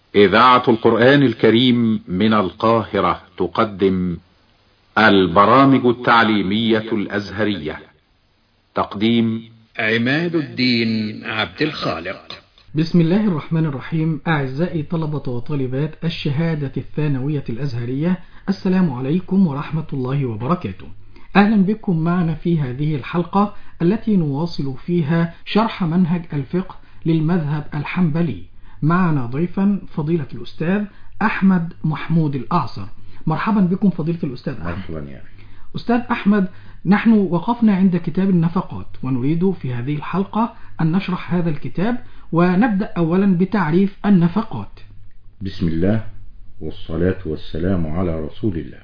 إذاعة القرآن الكريم من القاهرة تقدم البرامج التعليمية الأزهرية. تقديم عماد الدين عبد الخالق. بسم الله الرحمن الرحيم. أعزائي طلبة وطالبات الشهادة الثانوية الأزهرية، السلام عليكم ورحمة الله وبركاته. أهلا بكم معنا في هذه الحلقة التي نواصل فيها شرح منهج الفقه للمذهب الحنبلي. معنا ضيفا فضيلة الأستاذ أحمد محمود الأعصر. مرحبا بكم فضيلة الأستاذ أحمد. مرحبا يا أستاذ أحمد، نحن وقفنا عند كتاب النفقات، ونريد في هذه الحلقة أن نشرح هذا الكتاب، ونبدأ أولا بتعريف النفقات. بسم الله والصلاة والسلام على رسول الله.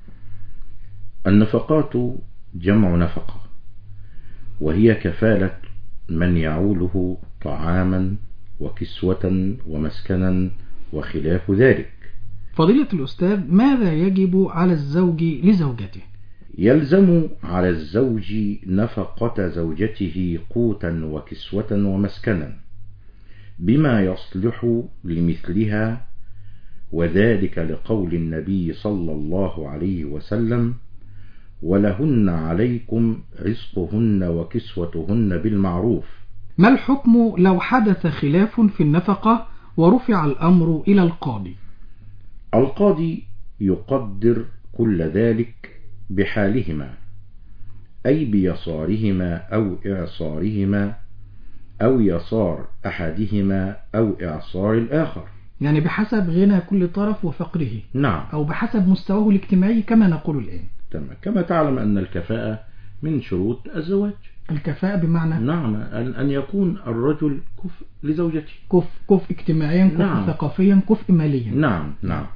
النفقات جمع نفقة، وهي كفالة من يعوله طعاما وكسوة ومسكنا وخلاف ذلك. فضيلة الأستاذ، ماذا يجب على الزوج لزوجته؟ يلزم على الزوج نفقة زوجته قوتا وكسوة ومسكنا بما يصلح لمثلها، وذلك لقول النبي صلى الله عليه وسلم: ولهن عليكم رزقهن وكسوتهن بالمعروف. ما الحكم لو حدث خلاف في النفقة ورفع الأمر إلى القاضي؟ القاضي يقدر كل ذلك بحالهما، أي بيسارهما أو إعصارهما، أو يسار أحدهما أو إعصار الآخر، يعني بحسب غنى كل طرف وفقره. نعم. أو بحسب مستواه الاجتماعي كما نقول الآن. تمام. كما تعلم أن الكفاءة من شروط الزواج. الكفاءة بمعنى؟ نعم، أن يكون الرجل كفء لزوجته. كفء اجتماعيا، كفء نعم. ثقافيا، كفء ماليا. نعم.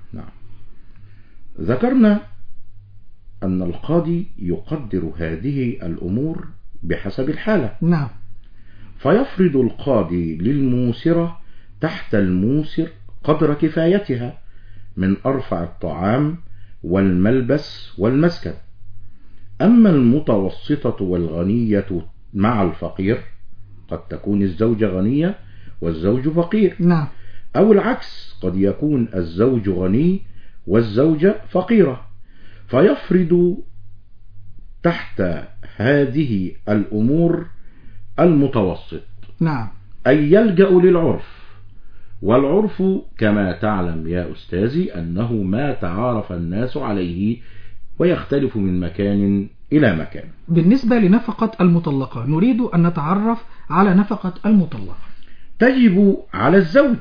ذكرنا أن القاضي يقدر هذه الأمور بحسب الحالة. نعم. فيفرض القاضي للموسرة تحت الموسر قدر كفايتها من أرفع الطعام والملبس والمسكن. أما المتوسطة والغنية مع الفقير، قد تكون الزوجة غنية والزوج فقير. نعم. أو العكس، قد يكون الزوج غني والزوجة فقيرة، فيفرض تحت هذه الأمور المتوسط. نعم. أي يلجأ للعرف، والعرف كما تعلم يا أستاذي أنه ما تعارف الناس عليه ويختلف من مكان إلى مكان. بالنسبة لنفقة المطلقة، نريد أن نتعرف على نفقة المطلقة. تجب على الزوج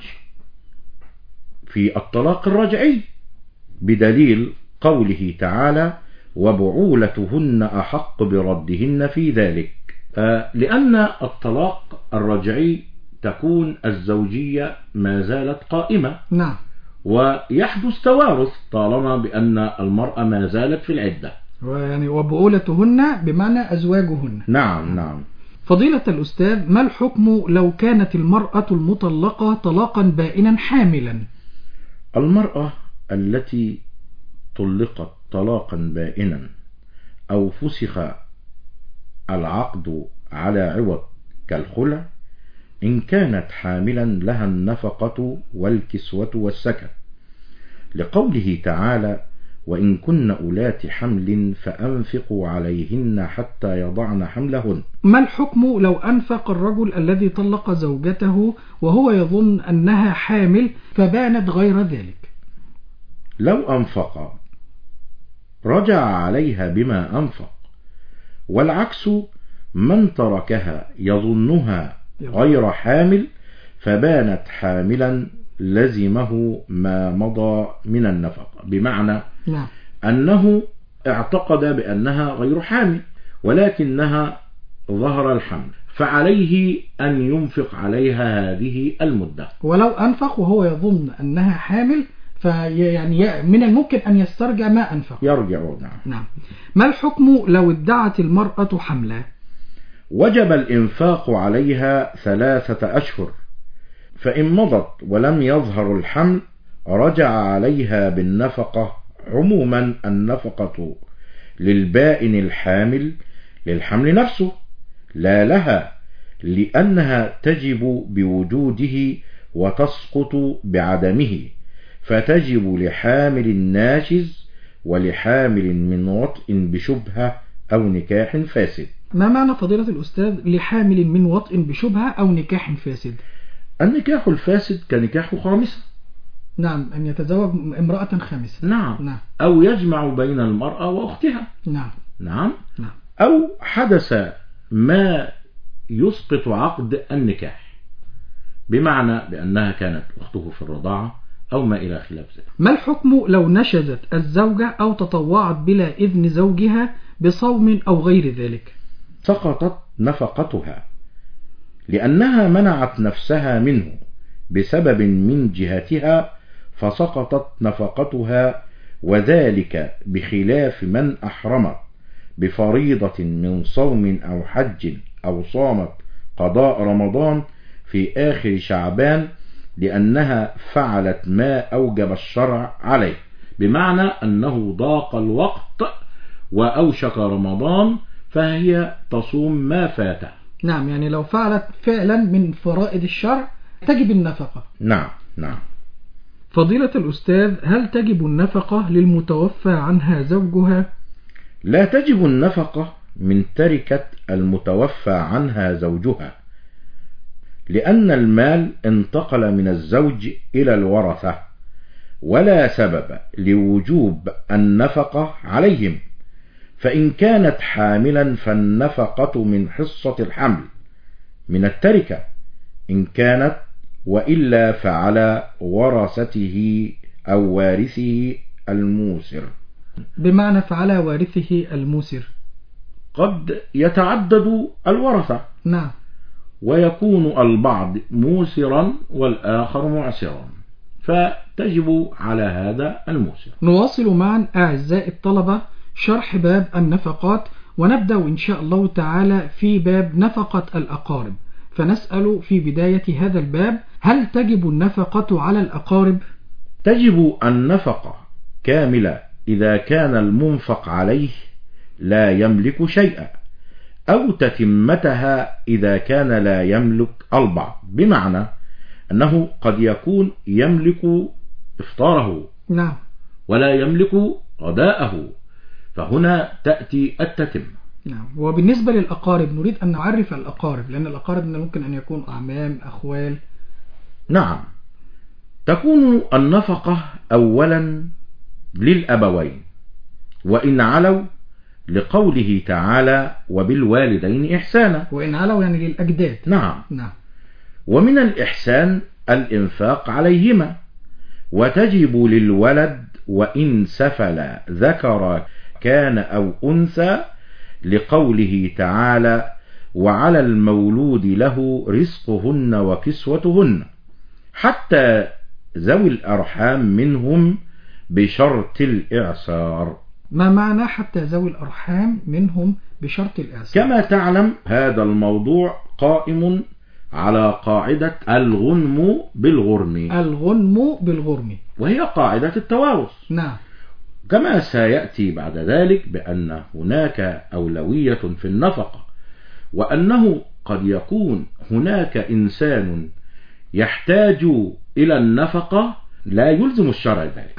في الطلاق الرجعي بدليل قوله تعالى: وبعولتهن أحق بردهن في ذلك. لأن الطلاق الرجعي تكون الزوجية ما زالت قائمة. نعم. ويحدث توارث طالما بأن المرأة ما زالت في العدة. يعني وبعولتهن بمعنى أزواجهن. نعم. فضيلة الأستاذ، ما الحكم لو كانت المرأة المطلقة طلاقا بائنا حاملا؟ المرأة التي طلقت طلاقا بائنا أو فسخ العقد على عوض كالخلع، إن كانت حاملا لها النفقة والكسوة والسكن، لقوله تعالى: وإن كن أولات حمل فأنفقوا عليهن حتى يضعن حملهن. ما الحكم لو أنفق الرجل الذي طلق زوجته وهو يظن أنها حامل فبانت غير ذلك؟ لو أنفق رجع عليها بما أنفق، والعكس من تركها يظنها غير حامل فبانت حاملا لزمه ما مضى من النفقة، بمعنى نعم. أنه اعتقد بأنها غير حامل ولكنها ظهر الحمل، فعليه أن ينفق عليها هذه المدة. ولو أنفق وهو يظن أنها حامل فيعني من الممكن أن يسترجع ما أنفق. يرجع. نعم. ما الحكم لو ادعت المرأة حملا؟ وجب الإنفاق عليها 3 أشهر، فإن مضت ولم يظهر الحمل رجع عليها بالنفقة. عموما النفقة للبائن الحامل للحمل نفسه لا لها، لأنها تجب بوجوده وتسقط بعدمه، فتجب لحامل ناشز ولحامل من وطء بشبهة أو نكاح فاسد. ما معنى فضيلة الأستاذ لحامل من وطء بشبهة أو نكاح فاسد؟ النكاح الفاسد كنكاح خامسة. نعم، أن يتزوج امرأة خامسة. نعم. أو يجمع بين المرأة وأختها. نعم. أو حدث ما يسقط عقد النكاح، بمعنى بأنها كانت أخته في الرضاعة أو ما إلى خلاف ذلك. ما الحكم لو نشزت الزوجة أو تطوعت بلا إذن زوجها بصوم أو غير ذلك؟ سقطت نفقتها، لأنها منعت نفسها منه بسبب من جهتها، فسقطت نفقتها، وذلك بخلاف من أحرمت بفريضة من صوم أو حج أو صامت قضاء رمضان في آخر شعبان، لأنها فعلت ما أوجب الشرع عليه، بمعنى أنه ضاق الوقت وأوشك رمضان، فهي تصوم ما فاته. نعم، يعني لو فعلت فعلا من فرائض الشرع تجب النفقة. نعم. فضيلة الأستاذ، هل تجب النفقة للمتوفى عنها زوجها؟ لا تجب النفقة من تركة المتوفى عنها زوجها، لأن المال انتقل من الزوج إلى الورثة، ولا سبب لوجوب النفقة عليهم، فإن كانت حاملا فالنفقة من حصة الحمل من التركة إن كانت، وإلا فعلى ورثته أو وارثه الموسر. بمعنى فعلى وارثه الموسر قد يتعدد الورثة. نعم. ويكون البعض موسرا والآخر معسرا، فتجب على هذا الموسر. نواصل معا أعزائي الطلبة شرح باب النفقات، ونبدأ إن شاء الله تعالى في باب نفقة الأقارب. فنسأل في بداية هذا الباب: هل تجب النفقة على الأقارب؟ تجب النفقة كاملة إذا كان المنفق عليه لا يملك شيئا، أو تتمتها إذا كان لا يملك البعض، بمعنى أنه قد يكون يملك إفطاره نعم، ولا يملك غداءه، فهنا تأتي التتمة. نعم. وبالنسبة للأقارب نريد أن نعرف الأقارب، لأن الأقارب ممكن أن يكون أعمام، أخوال. نعم. تكون النفقة أولا للأبوين وإن علوا، لقوله تعالى: وبالوالدين إحسانا. وإن علوا يعني للأجداد. نعم. نعم. ومن الإحسان الإنفاق عليهما، وتجب للولد وإن سفل ذكر كان أو أنثى، لقوله تعالى: وعلى المولود له رزقهن وكسوتهن، حتى ذوي الأرحام منهم بشرط الإعسار. ما معنى حتى ذوي الأرحام منهم بشرط الإعسار؟ كما تعلم هذا الموضوع قائم على قاعدة الغنم بالغرم. الغنم بالغرم، وهي قاعدة التوارث. نعم. كما سيأتي بعد ذلك بأن هناك أولوية في النفقة، وأنه قد يكون هناك إنسان يحتاج إلى النفقة لا يلزم الشرع ذلك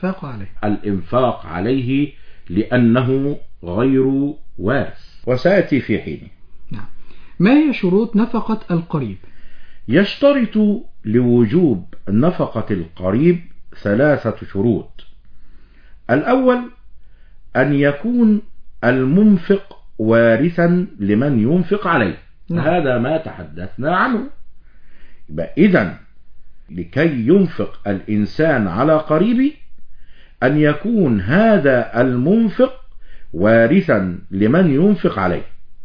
الإنفاق عليه لأنه غير وارث، وسيأتي في حينه. نعم. ما هي شروط نفقة القريب؟ يشترط لوجوب نفقة القريب 3 شروط. الأول أن يكون المنفق وارثا لمن ينفق عليه. نعم. هذا ما تحدثنا عنه. إذن لكي ينفق الإنسان على قريبه أن يكون هذا المنفق وارثا لمن ينفق عليه.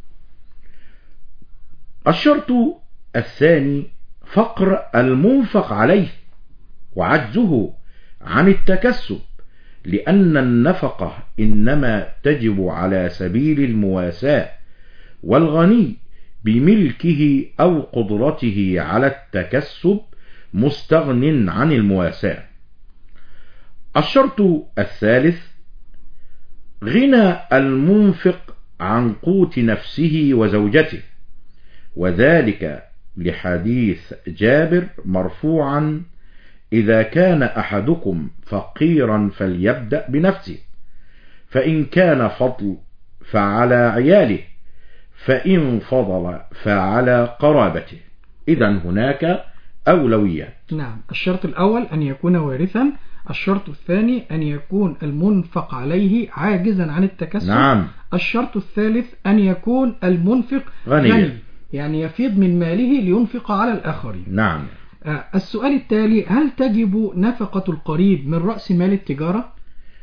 الشرط الثاني فقر المنفق عليه وعجزه عن التكسب، لأن النفقة إنما تجب على سبيل المواساة، والغني بملكه أو قدرته على التكسب مستغن عن المواساة. الشرط الثالث غنى المنفق عن قوت نفسه وزوجته، وذلك لحديث جابر مرفوعا: إذا كان أحدكم فقيرا فليبدأ بنفسه، فإن كان فضل فعلى عياله، فإن فضل فعلى قرابته. إذن هناك أولويات. نعم، الشرط الأول أن يكون وارثا، الشرط الثاني أن يكون المنفق عليه عاجزا عن التكسب. نعم. الشرط الثالث أن يكون المنفق غني، يعني يفيض من ماله لينفق على الآخرين. نعم. السؤال التالي: هل تجب نفقة القريب من رأس مال التجارة؟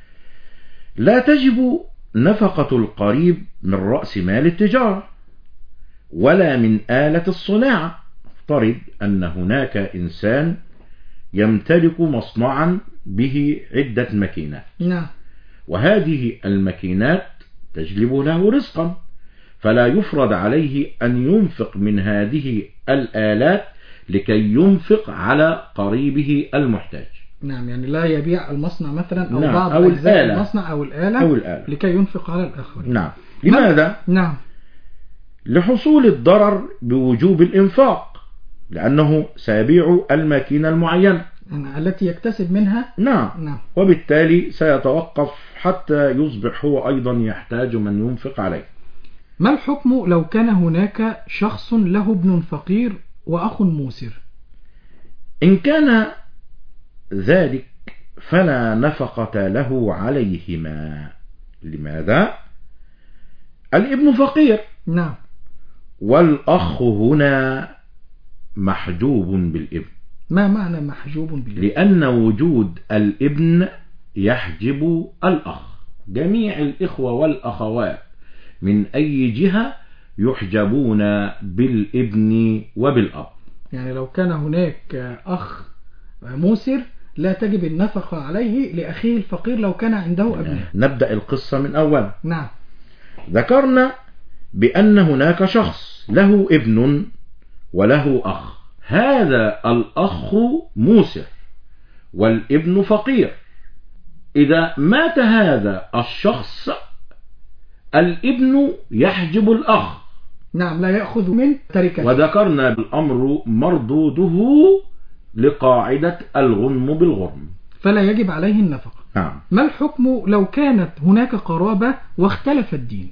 لا تجب نفقة القريب من رأس مال التجارة ولا من آلة الصناعة. افترض أن هناك إنسان يمتلك مصنعا به عدة ماكينات. نعم. وهذه الماكينات تجلب له رزقا، فلا يفرض عليه أن ينفق من هذه الآلات لكي ينفق على قريبه المحتاج. نعم، يعني لا يبيع المصنع مثلا أو نعم. بعض أو أجزاء الآلة. المصنع أو الآلة لكي ينفق على الآخرين. نعم. لماذا؟ نعم، لحصول الضرر بوجوب الإنفاق، لأنه سيبيع الماكينة المعينة التي يكتسب منها. نعم. وبالتالي سيتوقف حتى يصبح هو أيضا يحتاج من ينفق عليه. ما الحكم لو كان هناك شخص له ابن فقير وأخ موسر؟ إن كان ذلك فلا نفقة له عليهما. لماذا؟ الابن فقير. نعم. والأخ هنا محجوب بالابن. ما معنى محجوب بالابن؟ لأن وجود الابن يحجب الأخ. جميع الإخوة والأخوات من أي جهة يحجبون بالابن وبالأب. يعني لو كان هناك أخ موسر لا تجب النفقة عليه لأخيه الفقير لو كان عنده أبناء. نبدأ القصة من أول. نعم. ذكرنا بأن هناك شخص له ابن وله أخ. هذا الأخ موسر والابن فقير. إذا مات هذا الشخص الابن يحجب الأخ. نعم، لا يأخذ من تركته. وذكرنا الأمر مردوده لقاعدة الغنم بالغرم، فلا يجب عليه النفقة. نعم. ما الحكم لو كانت هناك قرابة واختلف الدين؟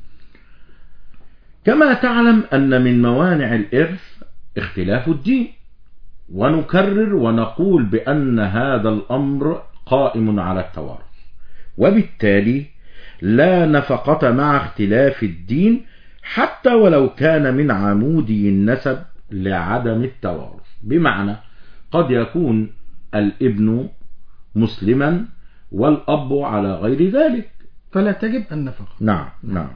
كما تعلم أن من موانع الإرث اختلاف الدين، ونكرر ونقول بأن هذا الأمر قائم على التوارث، وبالتالي لا نفقة مع اختلاف الدين حتى ولو كان من عمودي النسب لعدم التوارث. بمعنى قد يكون الابن مسلما والأب على غير ذلك، فلا تجب النفقة. نعم.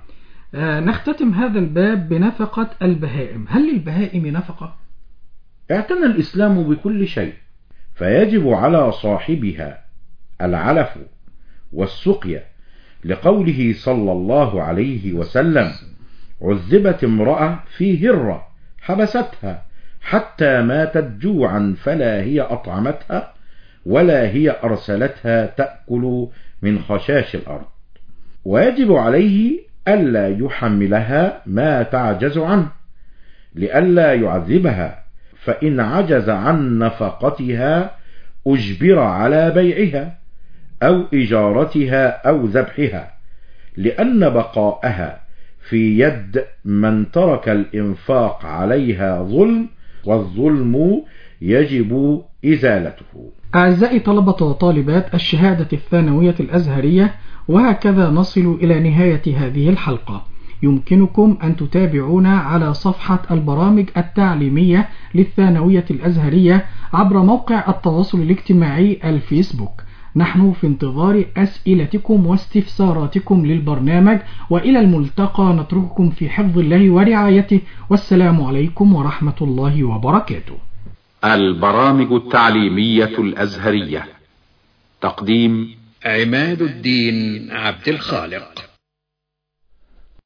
نختتم هذا الباب بنفقة البهائم. هل للبهائم نفقة؟ اعتنى الإسلام بكل شيء، فيجب على صاحبها العلف والسقيا، لقوله صلى الله عليه وسلم: عذبت امرأة في هرة حبستها حتى ماتت جوعا فلا هي أطعمتها ولا هي أرسلتها تأكل من خشاش الأرض. ويجب عليه ألا يحملها ما تعجز عنه لئلا يعذبها، فإن عجز عن نفقتها أجبر على بيعها أو إجارتها أو ذبحها، لأن بقاءها في يد من ترك الإنفاق عليها ظلم، والظلم يجب إزالته. أعزائي طلبة وطالبات الشهادة الثانوية الأزهرية، وهكذا نصل إلى نهاية هذه الحلقة. يمكنكم أن تتابعونا على صفحة البرامج التعليمية للثانوية الأزهرية عبر موقع التواصل الاجتماعي الفيسبوك. نحن في انتظار أسئلتكم واستفساراتكم للبرنامج، وإلى الملتقى نترككم في حفظ الله ورعايته، والسلام عليكم ورحمة الله وبركاته. البرامج التعليمية الأزهرية. تقديم عماد الدين عبد الخالق.